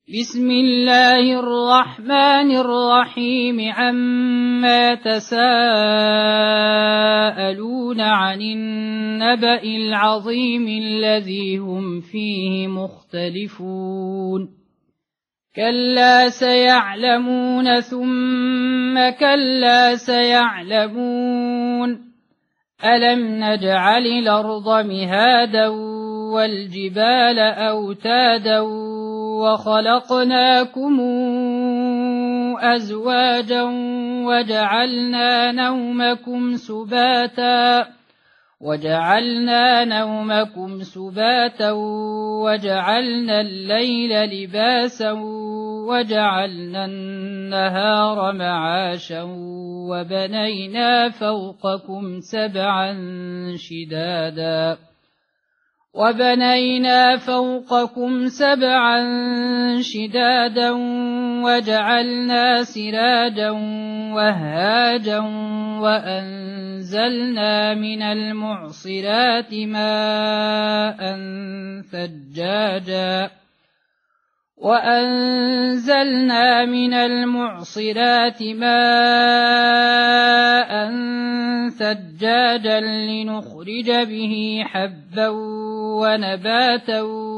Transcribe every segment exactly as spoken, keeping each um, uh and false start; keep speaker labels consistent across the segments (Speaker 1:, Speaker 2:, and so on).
Speaker 1: بسم الله الرحمن الرحيم عما تساءلون عن النبأ العظيم الذي هم فيه مختلفون كلا سيعلمون ثم كلا سيعلمون ألم نجعل الأرض مهادا والجبال أوتادا وخلقناكم أزواجا وجعلنا نومكم سباتا وجعلنا نومكم سباتا وجعلنا الليل لباسا وجعلنا النهار معاشا وبنينا فوقكم سبعا شدادا وبنينا فوقكم سبعا شدادا وجعلنا سراجا وهاجا وأنزلنا من المعصرات ماء ثجاجا وأنزلنا من المعصرات ماء ثجاجا لنخرج به حبا ونباتا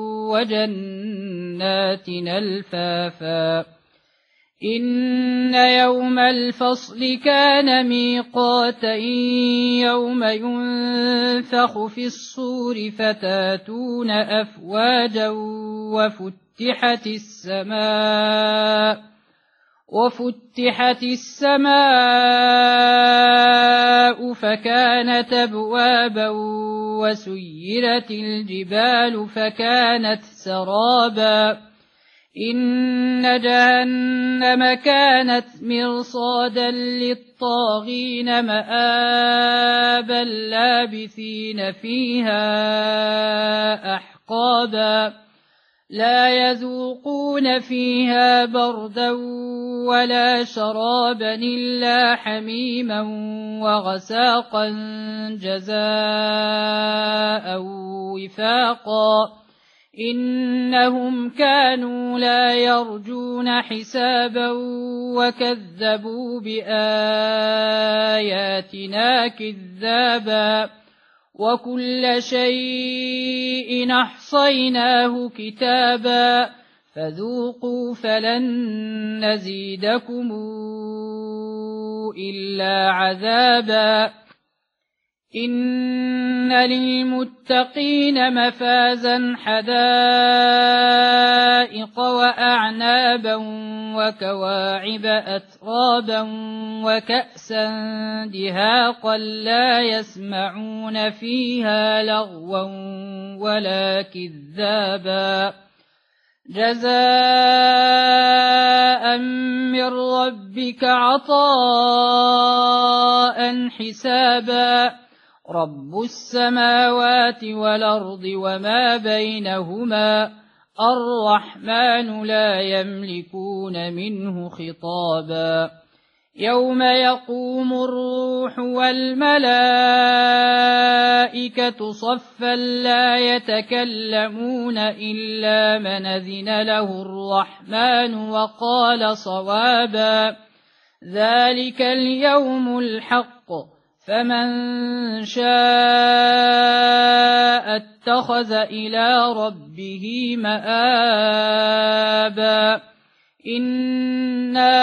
Speaker 1: وجنات ألفافا إن يوم الفصل كان ميقاتا يوم ينفخ في الصور فتاتون أفواجا وفتحت السماء وفتحت السماء فكانت أبوابا وسيرت الجبال فكانت سرابا إن جهنم كانت مرصادا للطاغين مآبا لابثين فيها أحقابا لا يذوقون فيها بردا ولا شرابا إلا حميما وغساقا جزاء وفاقا إنهم كانوا لا يرجون حسابا وكذبوا بآياتنا كذابا وكل شيء أحصيناه كتابا فذوقوا فلن نزيدكم إلا عذابا إن للمتقين مفازا حدائق وأعنابا وكواعب أترابا وكأسا دهاقا لا يسمعون فيها لغوا ولا كذابا جزاء من ربك عطاء حسابا رب السماوات والأرض وما بينهما الرحمن لا يملكون منه خطابا يوم يقوم الروح والملائكة صفا لا يتكلمون إلا من أذن له الرحمن وقال صوابا ذلك اليوم الحق فمن شاء اتخذ إلى ربه مآبا إنا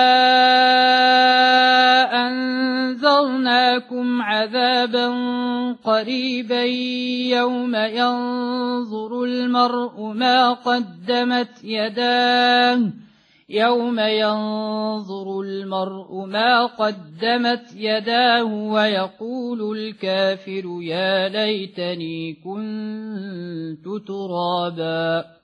Speaker 1: أنذرناكم عذابا قريبا يوم ينظر المرء ما قدمت يداه يوم ينظر المرء ما قدمت يداه ويقول الكافر يا ليتني كنت ترابا.